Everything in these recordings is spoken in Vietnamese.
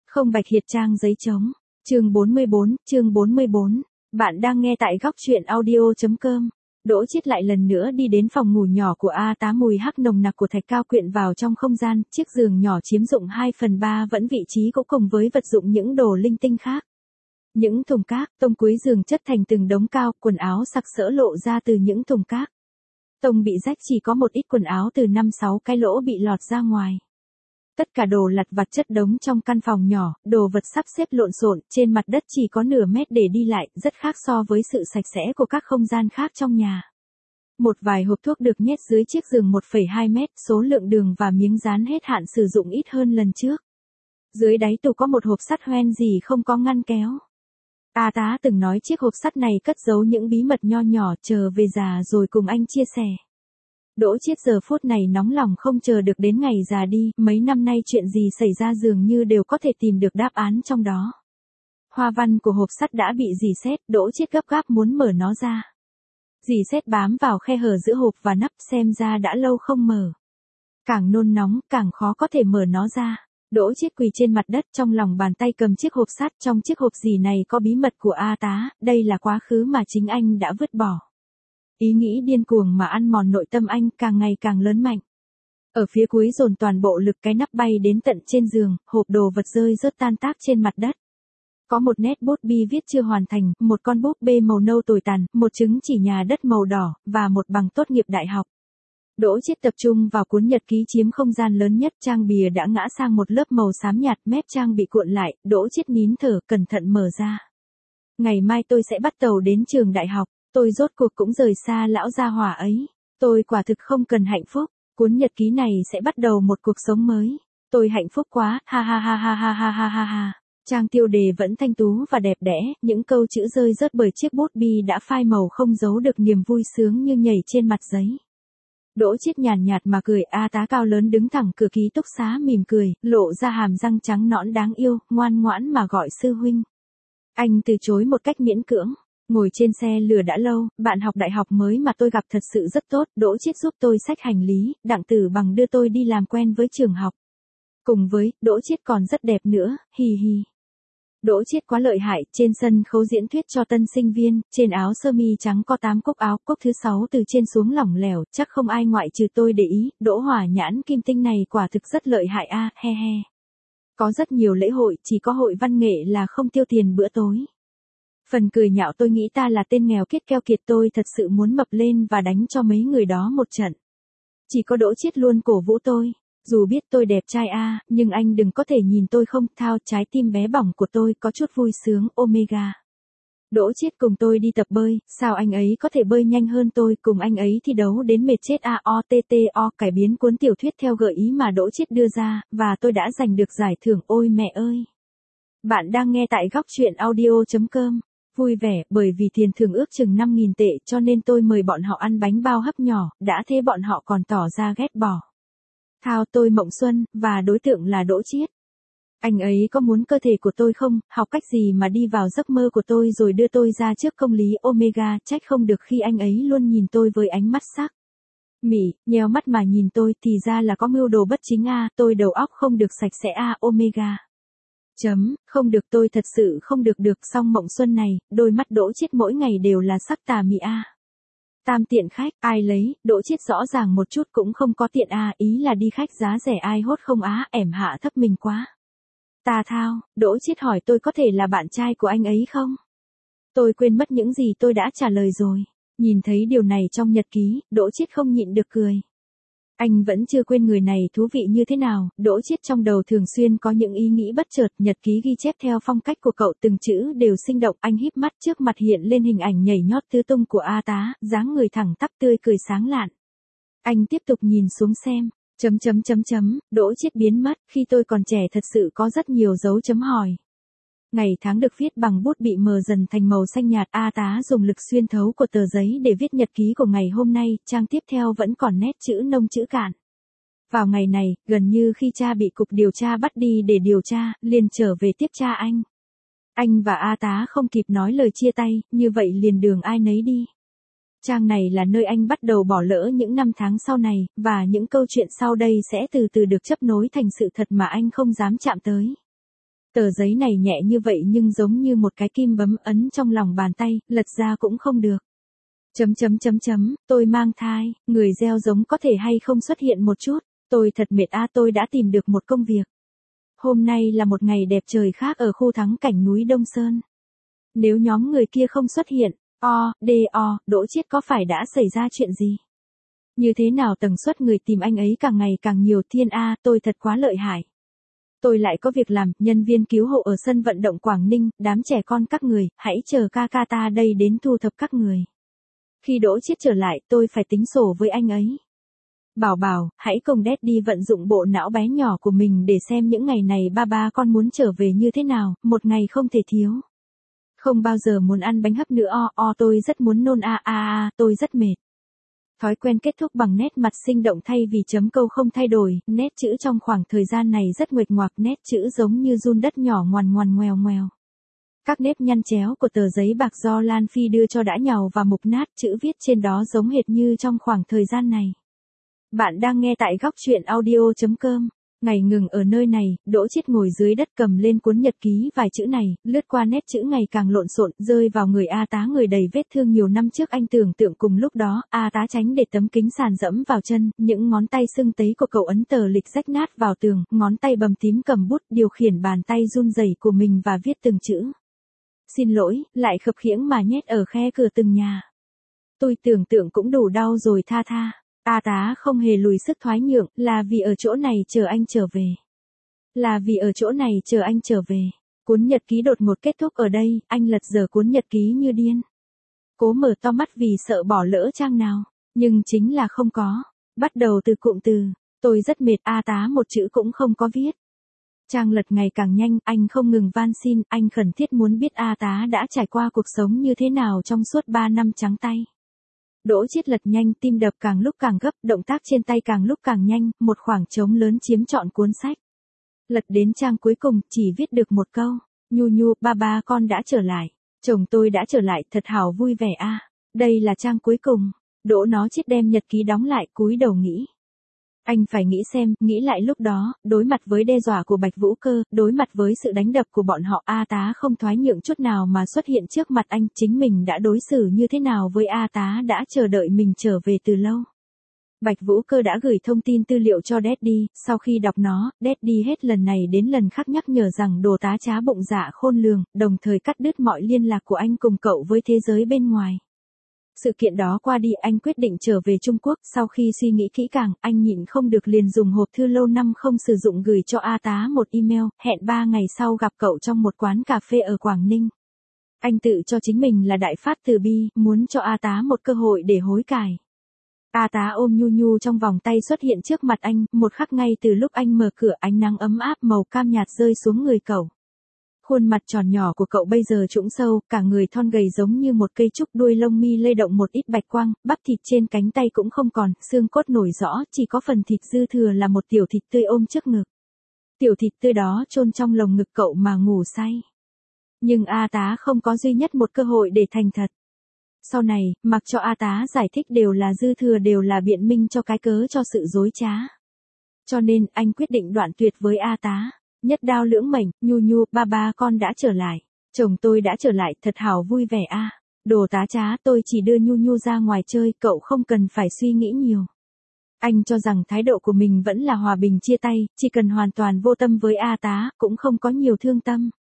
Không bạch hiệt trang giấy trống. Chương 44. Bạn đang nghe tại góc truyện audio.com. Đỗ Chiết lại lần nữa đi đến phòng ngủ nhỏ của A Tá, mùi hắc nồng nặc của thạch cao quyện vào trong không gian, chiếc giường nhỏ chiếm dụng 2/3 vẫn vị trí cũng cùng với vật dụng những đồ linh tinh khác. Những thùng cát, tông cuối giường chất thành từng đống cao, quần áo sặc sỡ lộ ra từ những thùng cát. Tông bị rách, chỉ có một ít quần áo từ 5-6 cái lỗ bị lọt ra ngoài. Tất cả đồ lặt vặt chất đống trong căn phòng nhỏ, đồ vật sắp xếp lộn xộn, trên mặt đất chỉ có nửa mét để đi lại, rất khác so với sự sạch sẽ của các không gian khác trong nhà. Một vài hộp thuốc được nhét dưới chiếc giường 1,2 mét, số lượng đường và miếng dán hết hạn sử dụng ít hơn lần trước. Dưới đáy tủ có một hộp sắt hoen gì không có ngăn kéo. A Tá từng nói chiếc hộp sắt này cất giấu những bí mật nho nhỏ, chờ về già rồi cùng anh chia sẻ. Đỗ Chiết giờ phút này nóng lòng không chờ được đến ngày già đi, mấy năm nay chuyện gì xảy ra dường như đều có thể tìm được đáp án trong đó. Hoa văn của hộp sắt đã bị rỉ sét, Đỗ Chiết gấp gáp muốn mở nó ra. Rỉ sét bám vào khe hở giữa hộp và nắp, xem ra đã lâu không mở. Càng nôn nóng, càng khó có thể mở nó ra. Đỗ Chiết quỳ trên mặt đất, trong lòng bàn tay cầm chiếc hộp sắt, trong chiếc hộp rỉ này có bí mật của A Tá, đây là quá khứ mà chính anh đã vứt bỏ. Ý nghĩ điên cuồng mà ăn mòn nội tâm anh càng ngày càng lớn mạnh. Ở phía cuối dồn toàn bộ lực, cái nắp bay đến tận trên giường, hộp đồ vật rơi rớt tan tác trên mặt đất. Có một nét bút bi viết chưa hoàn thành, một con búp bê màu nâu tồi tàn, một chứng chỉ nhà đất màu đỏ, và một bằng tốt nghiệp đại học. Đỗ Chiết tập trung vào cuốn nhật ký chiếm không gian lớn nhất, trang bìa đã ngã sang một lớp màu xám nhạt, mép trang bị cuộn lại, Đỗ Chiết nín thở, cẩn thận mở ra. Ngày mai tôi sẽ bắt tàu đến trường đại học. Tôi rốt cuộc cũng rời xa lão gia hỏa ấy. Tôi quả thực không cần hạnh phúc. Cuốn nhật ký này sẽ bắt đầu một cuộc sống mới. Tôi hạnh phúc quá, ha ha ha ha ha ha ha ha ha. Trang tiêu đề vẫn thanh tú và đẹp đẽ, những câu chữ rơi rớt bởi chiếc bút bi đã phai màu không giấu được niềm vui sướng như nhảy trên mặt giấy. Đỗ Chiết nhàn nhạt mà cười, A Tá cao lớn đứng thẳng cửa ký túc xá mỉm cười, lộ ra hàm răng trắng nõn đáng yêu, ngoan ngoãn mà gọi sư huynh. Anh từ chối một cách miễn cưỡng. Ngồi trên xe lửa đã lâu, bạn học đại học mới mà tôi gặp thật sự rất tốt, Đỗ Chiết giúp tôi xách hành lý, Đặng Tử Bằng đưa tôi đi làm quen với trường học. Cùng với, Đỗ Chiết còn rất đẹp nữa, hi hi. Đỗ Chiết quá lợi hại, trên sân khấu diễn thuyết cho tân sinh viên, trên áo sơ mi trắng có 8 cúc áo, cúc thứ 6 từ trên xuống lỏng lẻo, chắc không ai ngoại trừ tôi để ý, Đỗ Hỏa Nhãn Kim Tinh này quả thực rất lợi hại a, he he. Có rất nhiều lễ hội, chỉ có hội văn nghệ là không tiêu tiền bữa tối. Phần cười nhạo tôi nghĩ ta là tên nghèo kiết keo kiệt, tôi thật sự muốn mập lên và đánh cho mấy người đó một trận. Chỉ có Đỗ Chiết luôn cổ vũ tôi. Dù biết tôi đẹp trai nhưng anh đừng có thể nhìn tôi không, thao, trái tim bé bỏng của tôi có chút vui sướng, omega. Đỗ Chiết cùng tôi đi tập bơi, sao anh ấy có thể bơi nhanh hơn tôi, cùng anh ấy thi đấu đến mệt chết AOTTO, cải biến cuốn tiểu thuyết theo gợi ý mà Đỗ Chiết đưa ra, và tôi đã giành được giải thưởng, ôi mẹ ơi. Bạn đang nghe tại góc truyện audio.com. Vui vẻ, bởi vì tiền thưởng ước chừng 5.000 tệ cho nên tôi mời bọn họ ăn bánh bao hấp nhỏ, đã thế bọn họ còn tỏ ra ghét bỏ. Thao, tôi Mộng Xuân, và đối tượng là Đỗ Chiết. Anh ấy có muốn cơ thể của tôi không, học cách gì mà đi vào giấc mơ của tôi rồi đưa tôi ra trước công lý omega, trách không được khi anh ấy luôn nhìn tôi với ánh mắt sắc. Mỉ, nheo mắt mà nhìn tôi, thì ra là có mưu đồ bất chính tôi đầu óc không được sạch sẽ omega. Không được, tôi thật sự không được, xong Mộng Xuân này, đôi mắt Đỗ Chiết mỗi ngày đều là sắc tà mị Tam tiện khách, ai lấy, Đỗ Chiết rõ ràng một chút cũng không có tiện ý là đi khách giá rẻ ai hốt không ẻm hạ thấp mình quá. Ta thao, Đỗ Chiết hỏi tôi có thể là bạn trai của anh ấy không? Tôi quên mất những gì tôi đã trả lời rồi. Nhìn thấy điều này trong nhật ký, Đỗ Chiết không nhịn được cười. Anh vẫn chưa quên người này thú vị như thế nào, Đỗ Chiết trong đầu thường xuyên có những ý nghĩ bất chợt, nhật ký ghi chép theo phong cách của cậu, từng chữ đều sinh động, anh híp mắt, trước mặt hiện lên hình ảnh nhảy nhót tứ tung của A Tá, dáng người thẳng tắp tươi cười sáng lạn. Anh tiếp tục nhìn xuống xem, Đỗ Chiết biến mất, khi tôi còn trẻ thật sự có rất nhiều dấu chấm hỏi. Ngày tháng được viết bằng bút bị mờ dần thành màu xanh nhạt, A Tá dùng lực xuyên thấu của tờ giấy để viết nhật ký của ngày hôm nay, trang tiếp theo vẫn còn nét chữ nông chữ cạn. Vào ngày này, gần như khi cha bị cục điều tra bắt đi để điều tra, liền trở về tiếp cha anh. Anh và A Tá không kịp nói lời chia tay, như vậy liền đường ai nấy đi. Trang này là nơi anh bắt đầu bỏ lỡ những năm tháng sau này, và những câu chuyện sau đây sẽ từ từ được chấp nối thành sự thật mà anh không dám chạm tới. Tờ giấy này nhẹ như vậy nhưng giống như một cái kim bấm ấn trong lòng bàn tay, lật ra cũng không được. Tôi mang thai, người gieo giống có thể hay không xuất hiện một chút, tôi thật mệt tôi đã tìm được một công việc. Hôm nay là một ngày đẹp trời khác ở khu thắng cảnh núi Đông Sơn. Nếu nhóm người kia không xuất hiện, Đỗ Chiết có phải đã xảy ra chuyện gì? Như thế nào tần suất người tìm anh ấy càng ngày càng nhiều, thiên tôi thật quá lợi hại. Tôi lại có việc làm, nhân viên cứu hộ ở sân vận động Quảng Ninh, đám trẻ con các người, hãy chờ ca ca ta đây đến thu thập các người. Khi Đỗ Chiết trở lại, tôi phải tính sổ với anh ấy. Bảo, hãy cùng Daddy vận dụng bộ não bé nhỏ của mình để xem những ngày này ba con muốn trở về như thế nào, một ngày không thể thiếu. Không bao giờ muốn ăn bánh hấp nữa tôi rất muốn nôn tôi rất mệt. Thói quen kết thúc bằng nét mặt sinh động thay vì chấm câu không thay đổi, nét chữ trong khoảng thời gian này rất nguệch ngoạc, nét chữ giống như giun đất nhỏ ngoằn ngoèo ngoèo. Các nếp nhăn chéo của tờ giấy bạc do Lan Phi đưa cho đã nhàu và mục nát, chữ viết trên đó giống hệt như trong khoảng thời gian này. Bạn đang nghe tại góc truyện audio.com. Ngày ngừng ở nơi này, Đỗ Chiết ngồi dưới đất cầm lên cuốn nhật ký vài chữ này, lướt qua nét chữ ngày càng lộn xộn, rơi vào người A Tá người đầy vết thương nhiều năm trước. Anh tưởng tượng cùng lúc đó, A Tá tránh để tấm kính sàn dẫm vào chân, những ngón tay sưng tấy của cậu ấn tờ lịch rách nát vào tường, ngón tay bầm tím cầm bút, điều khiển bàn tay run rẩy của mình và viết từng chữ. Xin lỗi, lại khập khiễng mà nhét ở khe cửa từng nhà. Tôi tưởng tượng cũng đủ đau rồi, tha. A Tá không hề lùi sức thoái nhượng, là vì ở chỗ này chờ anh trở về. Là vì ở chỗ này chờ anh trở về. Cuốn nhật ký đột ngột kết thúc ở đây, anh lật dở cuốn nhật ký như điên. Cố mở to mắt vì sợ bỏ lỡ trang nào, nhưng chính là không có. Bắt đầu từ cụm từ, tôi rất mệt, A Tá một chữ cũng không có viết. Trang lật ngày càng nhanh, anh không ngừng van xin, anh khẩn thiết muốn biết A Tá đã trải qua cuộc sống như thế nào trong suốt 3 năm trắng tay. Đỗ Chiết lật nhanh, tim đập càng lúc càng gấp, động tác trên tay càng lúc càng nhanh, một khoảng trống lớn chiếm trọn cuốn sách. Lật đến trang cuối cùng, chỉ viết được một câu, Nhu, ba con đã trở lại. Chồng tôi đã trở lại, thật hảo vui vẻ Đây là trang cuối cùng. Đỗ Chiết đem nhật ký đóng lại, cúi đầu nghĩ. Anh phải nghĩ xem, nghĩ lại lúc đó, đối mặt với đe dọa của Bạch Vũ Cơ, đối mặt với sự đánh đập của bọn họ, A Tá không thoái nhượng chút nào mà xuất hiện trước mặt anh, chính mình đã đối xử như thế nào với A Tá đã chờ đợi mình trở về từ lâu. Bạch Vũ Cơ đã gửi thông tin tư liệu cho Daddy, sau khi đọc nó, Daddy hết lần này đến lần khác nhắc nhở rằng đồ tá trá bụng dạ khôn lường, đồng thời cắt đứt mọi liên lạc của anh cùng cậu với thế giới bên ngoài. Sự kiện đó qua đi, anh quyết định trở về Trung Quốc, sau khi suy nghĩ kỹ càng, anh nhịn không được liền dùng hộp thư lâu năm không sử dụng gửi cho A Tá một email, hẹn 3 ngày sau gặp cậu trong một quán cà phê ở Quảng Ninh. Anh tự cho chính mình là đại phát từ bi, muốn cho A Tá một cơ hội để hối cải. A Tá ôm Nhu trong vòng tay xuất hiện trước mặt anh, một khắc ngay từ lúc anh mở cửa, ánh nắng ấm áp màu cam nhạt rơi xuống người cậu. Khuôn mặt tròn nhỏ của cậu bây giờ trũng sâu, cả người thon gầy giống như một cây trúc, đuôi lông mi lay động một ít bạch quang, bắp thịt trên cánh tay cũng không còn, xương cốt nổi rõ, chỉ có phần thịt dư thừa là một tiểu thịt tươi ôm trước ngực. Tiểu thịt tươi đó chôn trong lồng ngực cậu mà ngủ say. Nhưng A Tá không có duy nhất một cơ hội để thành thật. Sau này, mặc cho A Tá giải thích đều là dư thừa, đều là biện minh cho cái cớ cho sự dối trá. Cho nên, anh quyết định đoạn tuyệt với A Tá. Nhất đao lưỡng mảnh, Nhu, ba con đã trở lại. Chồng tôi đã trở lại, thật hảo vui vẻ Đồ tá trá, tôi chỉ đưa Nhu ra ngoài chơi, cậu không cần phải suy nghĩ nhiều. Anh cho rằng thái độ của mình vẫn là hòa bình chia tay, chỉ cần hoàn toàn vô tâm với A Tá, cũng không có nhiều thương tâm.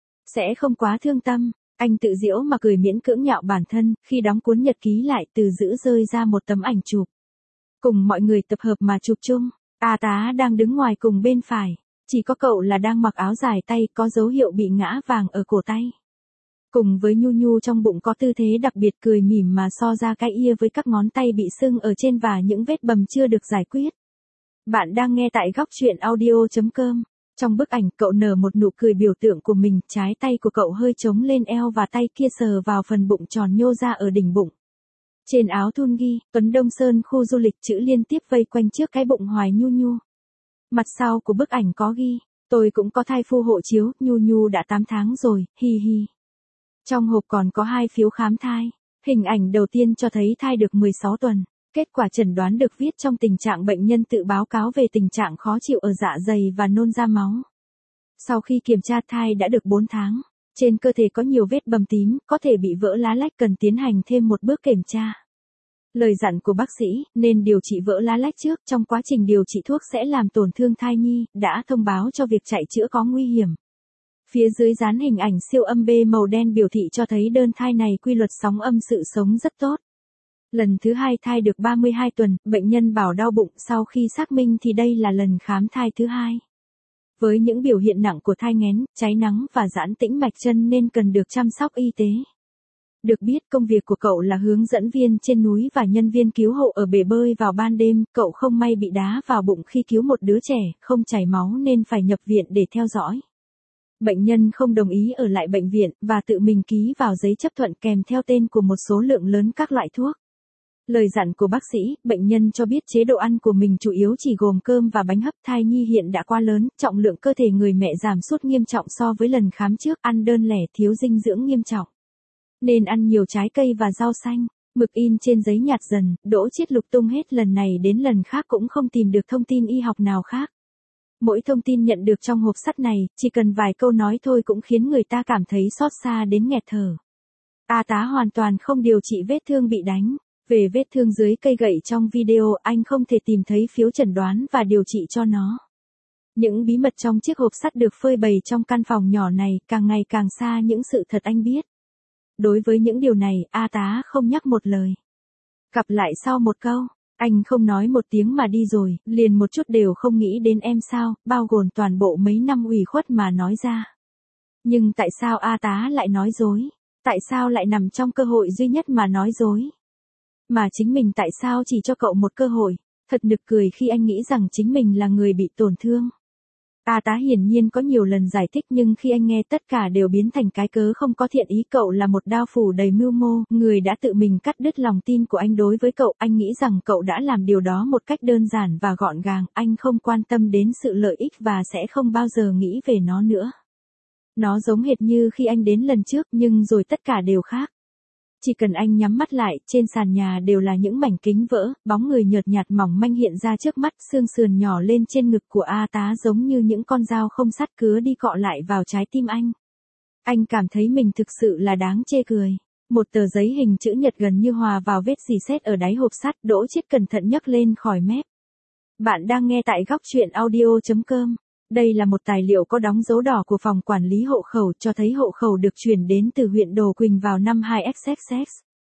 Sẽ không quá thương tâm, anh tự giễu mà cười miễn cưỡng nhạo bản thân, khi đóng cuốn nhật ký lại từ giữ rơi ra một tấm ảnh chụp. Cùng mọi người tập hợp mà chụp chung, A Tá đang đứng ngoài cùng bên phải. Chỉ có cậu là đang mặc áo dài tay, có dấu hiệu bị ngã vàng ở cổ tay. Cùng với Nhu trong bụng có tư thế đặc biệt cười mỉm mà so ra cái ia với các ngón tay bị sưng ở trên và những vết bầm chưa được giải quyết. Bạn đang nghe tại góc truyện audio.com. Trong bức ảnh, cậu nở một nụ cười biểu tượng của mình, trái tay của cậu hơi chống lên eo và tay kia sờ vào phần bụng tròn nhô ra ở đỉnh bụng. Trên áo thun ghi, Tuấn Đông Sơn khu du lịch, chữ liên tiếp vây quanh trước cái bụng hoài Nhu. Mặt sau của bức ảnh có ghi, tôi cũng có thai phu hộ chiếu, Nhu đã 8 tháng rồi, hi hi. Trong hộp còn có 2 phiếu khám thai. Hình ảnh đầu tiên cho thấy thai được 16 tuần. Kết quả chẩn đoán được viết trong tình trạng bệnh nhân tự báo cáo về tình trạng khó chịu ở dạ dày và nôn ra máu. Sau khi kiểm tra thai đã được 4 tháng, trên cơ thể có nhiều vết bầm tím, có thể bị vỡ lá lách cần tiến hành thêm một bước kiểm tra. Lời dặn của bác sĩ, nên điều trị vỡ lá lách trước, trong quá trình điều trị thuốc sẽ làm tổn thương thai nhi, đã thông báo cho việc chạy chữa có nguy hiểm. Phía dưới dán hình ảnh siêu âm B màu đen biểu thị cho thấy đơn thai này quy luật sóng âm sự sống rất tốt. Lần thứ 2 thai được 32 tuần, bệnh nhân bảo đau bụng, sau khi xác minh thì đây là lần khám thai thứ 2. Với những biểu hiện nặng của thai nghén, cháy nắng và giãn tĩnh mạch chân nên cần được chăm sóc y tế. Được biết công việc của cậu là hướng dẫn viên trên núi và nhân viên cứu hộ ở bể bơi vào ban đêm, cậu không may bị đá vào bụng khi cứu một đứa trẻ, không chảy máu nên phải nhập viện để theo dõi. Bệnh nhân không đồng ý ở lại bệnh viện, và tự mình ký vào giấy chấp thuận kèm theo tên của một số lượng lớn các loại thuốc. Lời dặn của bác sĩ, bệnh nhân cho biết chế độ ăn của mình chủ yếu chỉ gồm cơm và bánh hấp. Thai nhi hiện đã quá lớn, trọng lượng cơ thể người mẹ giảm sút nghiêm trọng so với lần khám trước, ăn đơn lẻ thiếu dinh dưỡng nghiêm trọng. Nên ăn nhiều trái cây và rau xanh. Mực in trên giấy nhạt dần, Đỗ Chiết lục tung hết lần này đến lần khác cũng không tìm được thông tin y học nào khác. Mỗi thông tin nhận được trong hộp sắt này, chỉ cần vài câu nói thôi cũng khiến người ta cảm thấy xót xa đến nghẹt thở. A tá hoàn toàn không điều trị vết thương bị đánh. Về vết thương dưới cây gậy trong video, anh không thể tìm thấy phiếu chẩn đoán và điều trị cho nó. Những bí mật trong chiếc hộp sắt được phơi bày trong căn phòng nhỏ này, càng ngày càng xa những sự thật anh biết. Đối với những điều này, A tá không nhắc một lời. Gặp lại sau một câu, anh không nói một tiếng mà đi rồi, liền một chút đều không nghĩ đến em sao, bao gồm toàn bộ mấy năm ủy khuất mà nói ra. Nhưng tại sao A tá lại nói dối? Tại sao lại nằm trong cơ hội duy nhất mà nói dối? Mà chính mình tại sao chỉ cho cậu một cơ hội? Thật nực cười khi anh nghĩ rằng chính mình là người bị tổn thương. A tá hiển nhiên có nhiều lần giải thích nhưng khi anh nghe tất cả đều biến thành cái cớ không có thiện ý. Cậu là một đao phủ đầy mưu mô, người đã tự mình cắt đứt lòng tin của anh đối với cậu. Anh nghĩ rằng cậu đã làm điều đó một cách đơn giản và gọn gàng, anh không quan tâm đến sự lợi ích và sẽ không bao giờ nghĩ về nó nữa. Nó giống hệt như khi anh đến lần trước nhưng rồi tất cả đều khác. Chỉ cần anh nhắm mắt lại, trên sàn nhà đều là những mảnh kính vỡ, bóng người nhợt nhạt mỏng manh hiện ra trước mắt, xương sườn nhỏ lên trên ngực của A tá giống như những con dao không sắt cứa đi cọ lại vào trái tim anh. Anh cảm thấy mình thực sự là đáng chê cười. Một tờ giấy hình chữ nhật gần như hòa vào vết rỉ sét ở đáy hộp sắt, Đỗ Chiết cẩn thận nhấc lên khỏi mép. Bạn đang nghe tại góc truyện audio.com. Đây là một tài liệu có đóng dấu đỏ của phòng quản lý hộ khẩu, cho thấy hộ khẩu được chuyển đến từ huyện Đồ Quỳnh vào năm 2XXX.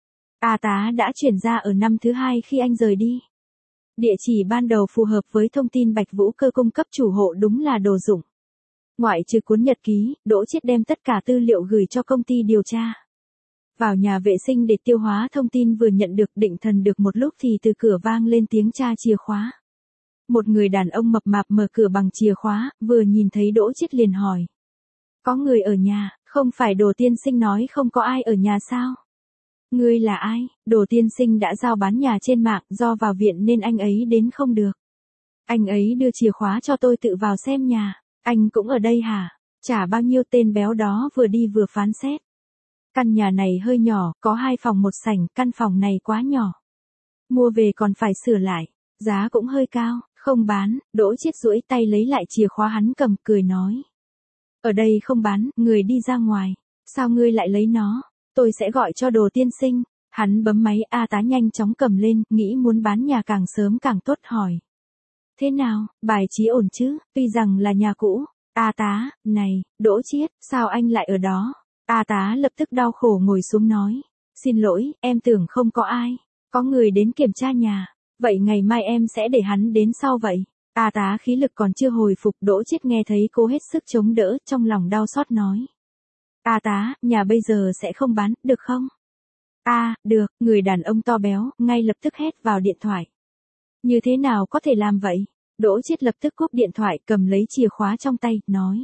A tá đã chuyển ra ở năm thứ 2 khi anh rời đi. Địa chỉ ban đầu phù hợp với thông tin Bạch Vũ Cơ cung cấp chủ hộ đúng là đồ dụng. Ngoại trừ cuốn nhật ký, Đỗ Chiết đem tất cả tư liệu gửi cho công ty điều tra. Vào nhà vệ sinh để tiêu hóa thông tin vừa nhận được, định thần được một lúc thì từ cửa vang lên tiếng tra chìa khóa. Một người đàn ông mập mạp mở cửa bằng chìa khóa, vừa nhìn thấy Đỗ Chiết liền hỏi. Có người ở nhà, không phải Đồ tiên sinh nói không có ai ở nhà sao? Ngươi là ai? Đồ tiên sinh đã giao bán nhà trên mạng, do vào viện nên anh ấy đến không được. Anh ấy đưa chìa khóa cho tôi tự vào xem nhà. Anh cũng ở đây hả? Trả bao nhiêu? Tên béo đó vừa đi vừa phán xét. Căn nhà này hơi nhỏ, có 2 phòng 1 sảnh, căn phòng này quá nhỏ. Mua về còn phải sửa lại, giá cũng hơi cao. Không bán. Đỗ Chiết duỗi tay lấy lại chìa khóa hắn cầm, cười nói. Ở đây không bán, người đi ra ngoài. Sao ngươi lại lấy nó? Tôi sẽ gọi cho Đồ tiên sinh. Hắn bấm máy. A tá nhanh chóng cầm lên, nghĩ muốn bán nhà càng sớm càng tốt, hỏi. Thế nào, bài trí ổn chứ? Tuy rằng là nhà cũ. A tá, này, Đỗ Chiết, sao anh lại ở đó? A tá lập tức đau khổ ngồi xuống nói. Xin lỗi, em tưởng không có ai. Có người đến kiểm tra nhà. Vậy ngày mai em sẽ để hắn đến sau vậy. A tá khí lực còn chưa hồi phục. Đỗ Chiết nghe thấy cô hết sức chống đỡ, trong lòng đau xót nói. A tá, nhà bây giờ sẽ không bán, được không? Được, người đàn ông to béo, ngay lập tức hét vào điện thoại. Như thế nào có thể làm vậy? Đỗ Chiết lập tức cúp điện thoại, cầm lấy chìa khóa trong tay, nói.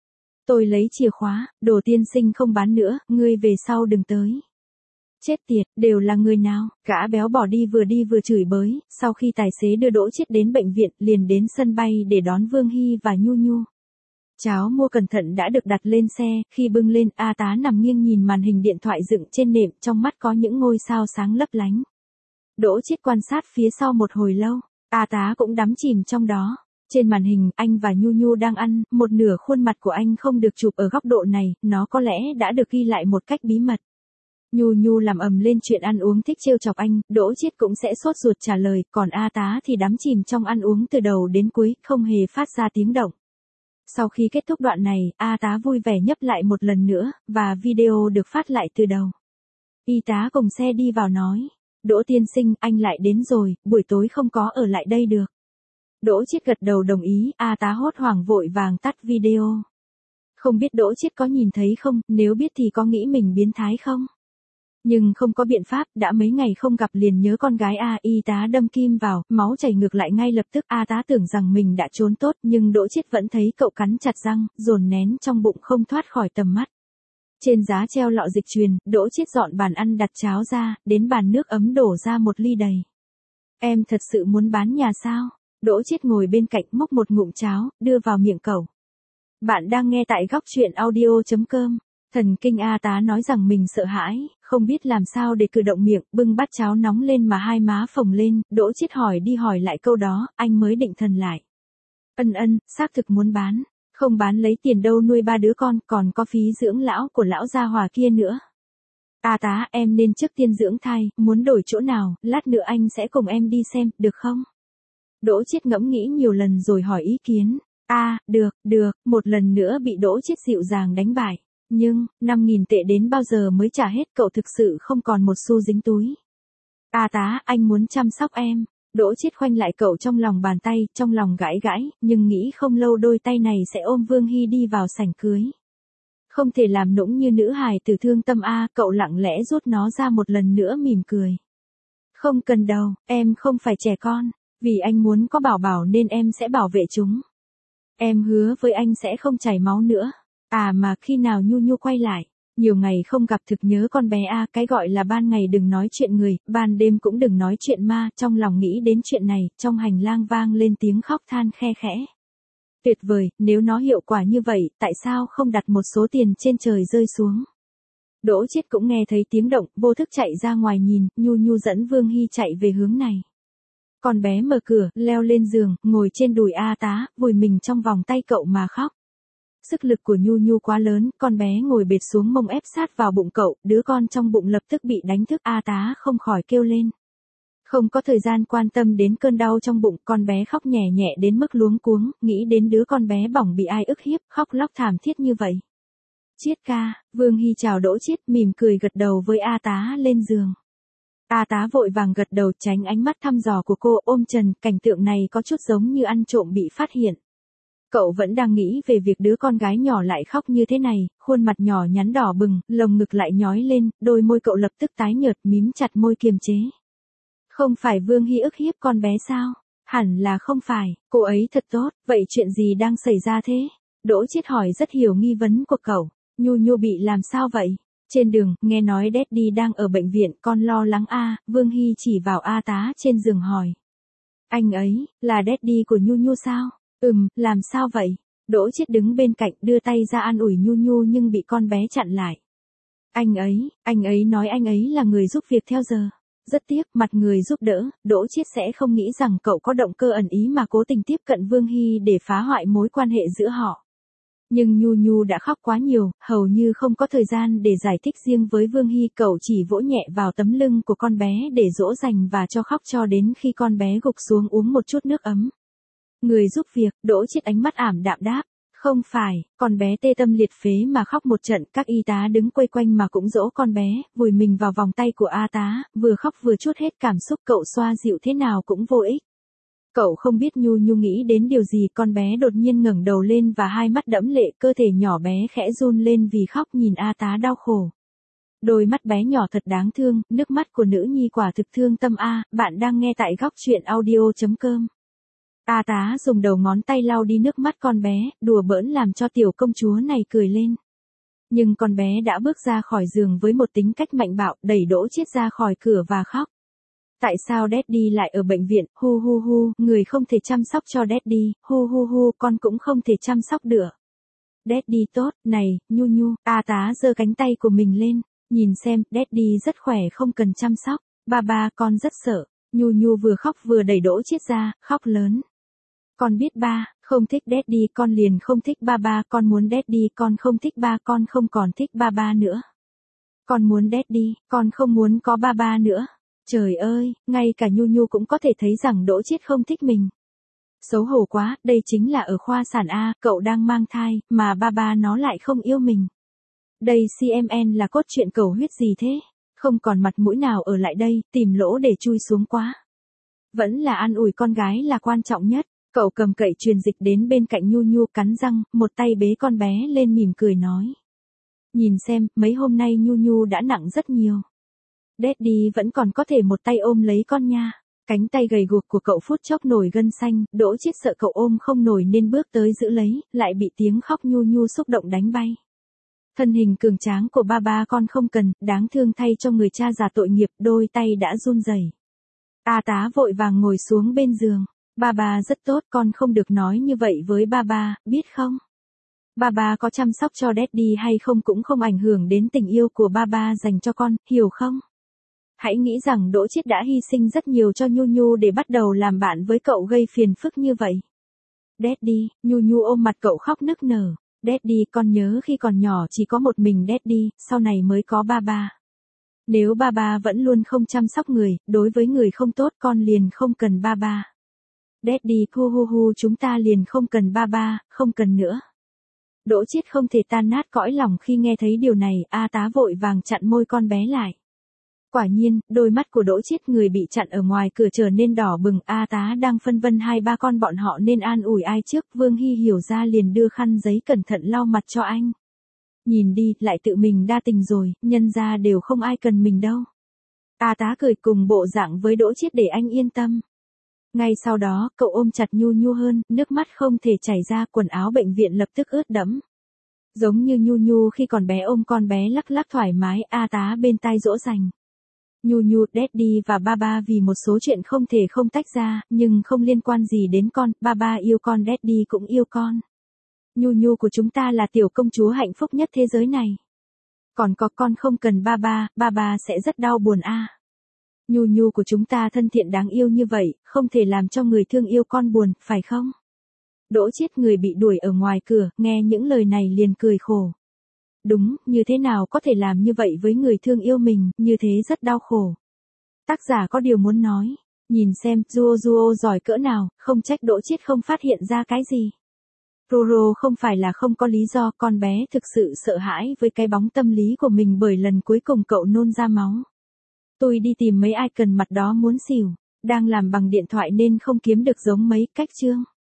Tôi lấy chìa khóa, Đồ tiên sinh không bán nữa, ngươi về sau đừng tới. Chết tiệt, đều là người nào? Gã béo bỏ đi vừa chửi bới, sau khi tài xế đưa Đỗ Chiết đến bệnh viện, liền đến sân bay để đón Vương Hy và Nhu Nhu. Cháo mua cẩn thận đã được đặt lên xe, khi bưng lên, A tá nằm nghiêng nhìn màn hình điện thoại dựng trên nệm, trong mắt có những ngôi sao sáng lấp lánh. Đỗ Chiết quan sát phía sau một hồi lâu, A tá cũng đắm chìm trong đó. Trên màn hình, anh và Nhu Nhu đang ăn, một nửa khuôn mặt của anh không được chụp ở góc độ này, nó có lẽ đã được ghi lại một cách bí mật. Nhu Nhu làm ầm lên chuyện ăn uống thích trêu chọc anh, Đỗ Chiết cũng sẽ sốt ruột trả lời, còn A Tá thì đắm chìm trong ăn uống từ đầu đến cuối, không hề phát ra tiếng động. Sau khi kết thúc đoạn này, A Tá vui vẻ nhấp lại một lần nữa, và video được phát lại từ đầu. Y tá cùng xe đi vào nói, Đỗ tiên sinh, anh lại đến rồi, buổi tối không có ở lại đây được. Đỗ Chiết gật đầu đồng ý, A Tá hốt hoảng vội vàng tắt video. Không biết Đỗ Chiết có nhìn thấy không, nếu biết thì có nghĩ mình biến thái không? Nhưng không có biện pháp, đã mấy ngày không gặp liền nhớ con gái A. Y tá đâm kim vào, máu chảy ngược lại ngay lập tức. A Tá tưởng rằng mình đã trốn tốt, nhưng Đỗ Chiết vẫn thấy cậu cắn chặt răng, dồn nén trong bụng không thoát khỏi tầm mắt. Trên giá treo lọ dịch truyền, Đỗ Chiết dọn bàn ăn đặt cháo ra, đến bàn nước ấm đổ ra một ly đầy. Em thật sự muốn bán nhà sao? Đỗ Chiết ngồi bên cạnh múc một ngụm cháo, đưa vào miệng cậu. Bạn đang nghe tại góc truyện audio.com. Thần kinh A Tá nói rằng mình sợ hãi, không biết làm sao để cử động miệng, bưng bát cháo nóng lên mà hai má phồng lên, Đỗ Chiết hỏi đi hỏi lại câu đó, anh mới định thần lại. Xác thực muốn bán, không bán lấy tiền đâu nuôi 3 đứa con, còn có phí dưỡng lão của lão gia hòa kia nữa. A Tá, em nên trước tiên dưỡng thai, muốn đổi chỗ nào, lát nữa anh sẽ cùng em đi xem, được không? Đỗ Chiết ngẫm nghĩ nhiều lần rồi hỏi ý kiến. Được, một lần nữa bị Đỗ Chiết dịu dàng đánh bại. Nhưng, 5.000 tệ đến bao giờ mới trả hết, cậu thực sự không còn một xu dính túi. A Tá, anh muốn chăm sóc em. Đỗ Chiết khoanh lại cậu trong lòng bàn tay, trong lòng gãi gãi, nhưng nghĩ không lâu đôi tay này sẽ ôm Vương Hy đi vào sảnh cưới. Không thể làm nũng như nữ hài tử thương tâm A, cậu lặng lẽ rút nó ra một lần nữa mỉm cười. Không cần đâu, em không phải trẻ con, vì anh muốn có bảo bảo nên em sẽ bảo vệ chúng. Em hứa với anh sẽ không chảy máu nữa. À mà khi nào Nhu Nhu quay lại, nhiều ngày không gặp thực nhớ con bé A, cái gọi là ban ngày đừng nói chuyện người, ban đêm cũng đừng nói chuyện ma, trong lòng nghĩ đến chuyện này, trong hành lang vang lên tiếng khóc than khe khẽ. Tuyệt vời, nếu nó hiệu quả như vậy, tại sao không đặt một số tiền trên trời rơi xuống? Đỗ Chiết cũng nghe thấy tiếng động, vô thức chạy ra ngoài nhìn, Nhu Nhu dẫn Vương Hy chạy về hướng này. Con bé mở cửa, leo lên giường, ngồi trên đùi A Tá, vùi mình trong vòng tay cậu mà khóc. Sức lực của Nhu Nhu quá lớn, con bé ngồi bệt xuống mông ép sát vào bụng cậu, đứa con trong bụng lập tức bị đánh thức. A Tá không khỏi kêu lên. Không có thời gian quan tâm đến cơn đau trong bụng, con bé khóc nhẹ nhẹ đến mức luống cuống, nghĩ đến đứa con bé bỏng bị ai ức hiếp, khóc lóc thảm thiết như vậy. Chiết ca, Vương Hy chào Đỗ Chiết, mỉm cười gật đầu với A Tá lên giường. A Tá vội vàng gật đầu tránh ánh mắt thăm dò của cô, ôm Trần, cảnh tượng này có chút giống như ăn trộm bị phát hiện. Cậu vẫn đang nghĩ về việc đứa con gái nhỏ lại khóc như thế này, khuôn mặt nhỏ nhắn đỏ bừng, lồng ngực lại nhói lên, đôi môi cậu lập tức tái nhợt, mím chặt môi kiềm chế. Không phải Vương Hy ức hiếp con bé sao? Hẳn là không phải, cô ấy thật tốt, vậy chuyện gì đang xảy ra thế? Đỗ Chiết hỏi rất hiểu nghi vấn của cậu. Nhu Nhu bị làm sao vậy? Trên đường, nghe nói Daddy đang ở bệnh viện, con lo lắng a. Vương Hy chỉ vào A Tá trên giường hỏi. Anh ấy, là Daddy của Nhu Nhu sao? Làm sao vậy? Đỗ Chiết đứng bên cạnh đưa tay ra an ủi Nhu Nhu nhưng bị con bé chặn lại. Anh ấy nói anh ấy là người giúp việc theo giờ. Rất tiếc, mặt người giúp đỡ, Đỗ Chiết sẽ không nghĩ rằng cậu có động cơ ẩn ý mà cố tình tiếp cận Vương Hy để phá hoại mối quan hệ giữa họ. Nhưng Nhu Nhu đã khóc quá nhiều, hầu như không có thời gian để giải thích riêng với Vương Hy, cậu chỉ vỗ nhẹ vào tấm lưng của con bé để dỗ dành và cho khóc cho đến khi con bé gục xuống uống một chút nước ấm. Người giúp việc, Đỗ Chiết ánh mắt ảm đạm đáp. Không phải, con bé tê tâm liệt phế mà khóc một trận, các y tá đứng quây quanh mà cũng dỗ con bé, vùi mình vào vòng tay của A Tá, vừa khóc vừa trút hết cảm xúc, cậu xoa dịu thế nào cũng vô ích. Cậu không biết Nhu Nhu nghĩ đến điều gì, con bé đột nhiên ngẩng đầu lên và hai mắt đẫm lệ, cơ thể nhỏ bé khẽ run lên vì khóc nhìn A Tá đau khổ. Đôi mắt bé nhỏ thật đáng thương, nước mắt của nữ nhi quả thực thương tâm a. Bạn đang nghe tại góc truyện audio.com. A Tá dùng đầu ngón tay lau đi nước mắt con bé, đùa bỡn làm cho tiểu công chúa này cười lên. Nhưng con bé đã bước ra khỏi giường với một tính cách mạnh bạo, đẩy Đỗ Chiết ra khỏi cửa và khóc. Tại sao Daddy lại ở bệnh viện, hu hu hu, người không thể chăm sóc cho Daddy, hu hu hu, con cũng không thể chăm sóc được. Daddy tốt, này, Nhu Nhu, A Tá giơ cánh tay của mình lên, nhìn xem, Daddy rất khỏe không cần chăm sóc, ba con rất sợ. Nhu Nhu vừa khóc vừa đẩy Đỗ Chiết ra, khóc lớn. Con biết ba, không thích daddy, con liền không thích ba, con muốn daddy, con không thích ba, con không còn thích ba nữa. Con muốn daddy, con không muốn có ba nữa. Trời ơi, ngay cả Nhu Nhu cũng có thể thấy rằng Đỗ Chiết không thích mình. Xấu hổ quá, đây chính là ở khoa sản A, cậu đang mang thai, mà ba nó lại không yêu mình. Đây CMN là cốt truyện cầu huyết gì thế? Không còn mặt mũi nào ở lại đây, tìm lỗ để chui xuống quá. Vẫn là an ủi con gái là quan trọng nhất. Cậu cầm cậy truyền dịch đến bên cạnh Nhu Nhu cắn răng, một tay bế con bé lên mỉm cười nói. Nhìn xem, mấy hôm nay Nhu Nhu đã nặng rất nhiều. Daddy vẫn còn có thể một tay ôm lấy con nha. Cánh tay gầy guộc của cậu phút chốc nổi gân xanh, Đỗ Chiết sợ cậu ôm không nổi nên bước tới giữ lấy, lại bị tiếng khóc Nhu Nhu xúc động đánh bay. Thân hình cường tráng của ba con không cần, đáng thương thay cho người cha già tội nghiệp, đôi tay đã run rẩy. A Tá vội vàng ngồi xuống bên giường. Ba rất tốt, con không được nói như vậy với ba, biết không? Ba có chăm sóc cho daddy hay không cũng không ảnh hưởng đến tình yêu của ba dành cho con, hiểu không? Hãy nghĩ rằng Đỗ Chiết đã hy sinh rất nhiều cho Nhu Nhu để bắt đầu làm bạn với cậu gây phiền phức như vậy. Daddy, Nhu Nhu ôm mặt cậu khóc nức nở. Daddy, con nhớ khi còn nhỏ chỉ có một mình daddy, sau này mới có ba. Nếu ba vẫn luôn không chăm sóc người, đối với người không tốt con liền không cần ba. Daddy, hu chúng ta liền không cần ba, không cần nữa. Đỗ Chiết không thể tan nát cõi lòng khi nghe thấy điều này, A Tá vội vàng chặn môi con bé lại. Quả nhiên, đôi mắt của Đỗ Chiết người bị chặn ở ngoài cửa trở nên đỏ bừng, A Tá đang phân vân hai ba con bọn họ nên an ủi ai trước, Vương Hy hiểu ra liền đưa khăn giấy cẩn thận lau mặt cho anh. Nhìn đi, lại tự mình đa tình rồi, nhân ra đều không ai cần mình đâu. A Tá cười cùng bộ dạng với Đỗ Chiết để anh yên tâm. Ngay sau đó, cậu ôm chặt Nhu Nhu hơn, nước mắt không thể chảy ra, quần áo bệnh viện lập tức ướt đẫm. Giống như Nhu Nhu khi còn bé ôm con bé lắc lắc thoải mái, A Tá bên tai dỗ dành. Nhu, daddy và ba vì một số chuyện không thể không tách ra, nhưng không liên quan gì đến con, ba yêu con, daddy cũng yêu con. Nhu của chúng ta là tiểu công chúa hạnh phúc nhất thế giới này. Còn có con không cần ba sẽ rất đau buồn a. Nhu của chúng ta thân thiện đáng yêu như vậy, không thể làm cho người thương yêu con buồn, phải không? Đỗ Chiết người bị đuổi ở ngoài cửa, nghe những lời này liền cười khổ. Đúng, như thế nào có thể làm như vậy với người thương yêu mình, như thế rất đau khổ. Tác giả có điều muốn nói, nhìn xem, Duo giỏi cỡ nào, không trách Đỗ Chiết không phát hiện ra cái gì. Roro không phải là không có lý do, con bé thực sự sợ hãi với cái bóng tâm lý của mình bởi lần cuối cùng cậu nôn ra máu. Tôi đi tìm mấy icon mặt đó muốn xỉu, đang làm bằng điện thoại nên không kiếm được giống mấy cách chương.